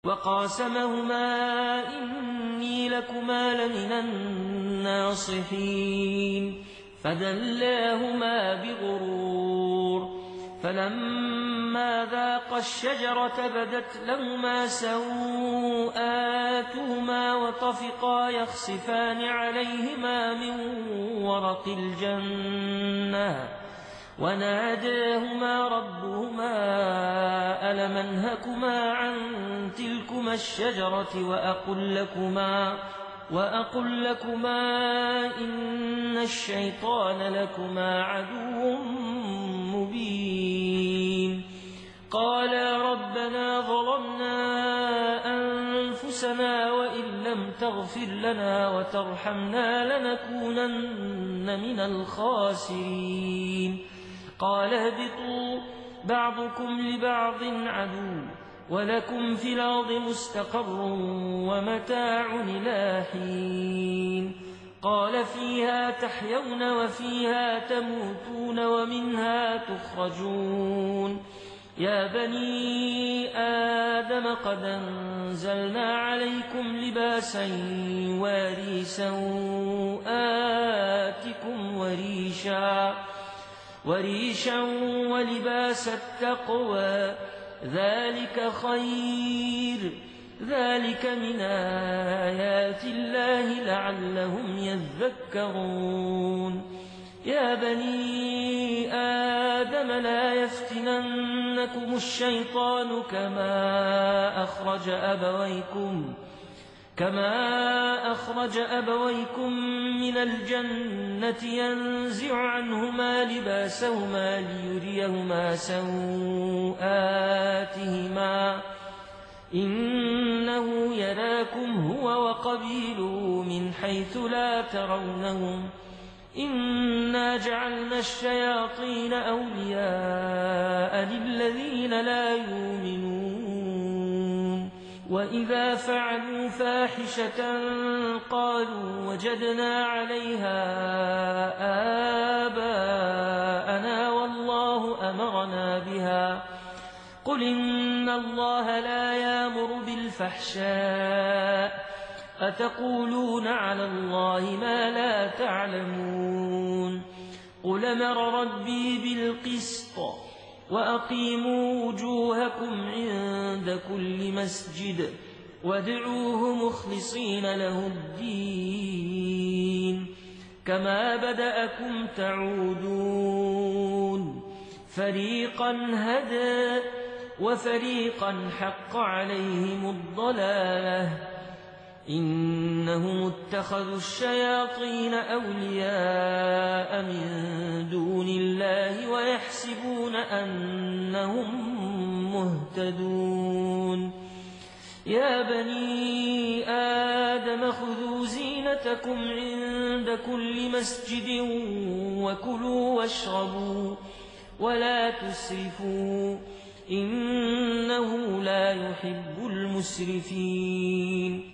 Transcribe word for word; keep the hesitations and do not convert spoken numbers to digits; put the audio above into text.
وقاسمهما إني لكما لمن الناصحين فدلاهما بغرور فلما ذاقا الشجرة بدت لهما سوآتهما وطفقا يخصفان عليهما من ورق الجنة وناداهما ربهما ألم أنهكما عن تلكما الشجرة وأقل لكما, وأقل لكما إن الشيطان لكما عدو مبين قالا ربنا ظلمنا أنفسنا وإن لم تغفر لنا وترحمنا لنكونن من الخاسرين قال اهبطوا بعضكم لبعض عدو ولكم في الأرض مستقر ومتاع إلى حين قال فيها تحيون وفيها تموتون ومنها تخرجون يا بني آدم قد أنزلنا عليكم لباسا يواري سوآتكم وريشا وريشا ولباس التقوى ذلك خير ذلك من آيات الله لعلهم يذكرون يا بني آدم لا يفتننكم الشيطان كما أخرج أبويكم كما أخرج أبويكم من الجنة ينزع عنهما لباسهما ليريهما سوآتهما إنه يراكم هو وقبيله من حيث لا ترونهم إنا جعلنا الشياطين أولياء للذين لا يؤمنون وإذا فعلوا فاحشة قالوا وجدنا عليها آباءنا والله أمرنا بها قل إن الله لا يأمر بالفحشاء أتقولون على الله ما لا تعلمون قل أمر ربي بالقسط وأقيموا وجوهكم عند كل مسجد وادعوه مخلصين له الدين كما بدأكم تعودون فريقا هدى وفريقا حق عليهم الضلالة إنهم اتخذوا الشياطين أولياء من دون الله ويحسبون أنهم مهتدون يا بني آدم خذوا زينتكم عند كل مسجد وكلوا واشربوا ولا تسرفوا إنه لا يحب المسرفين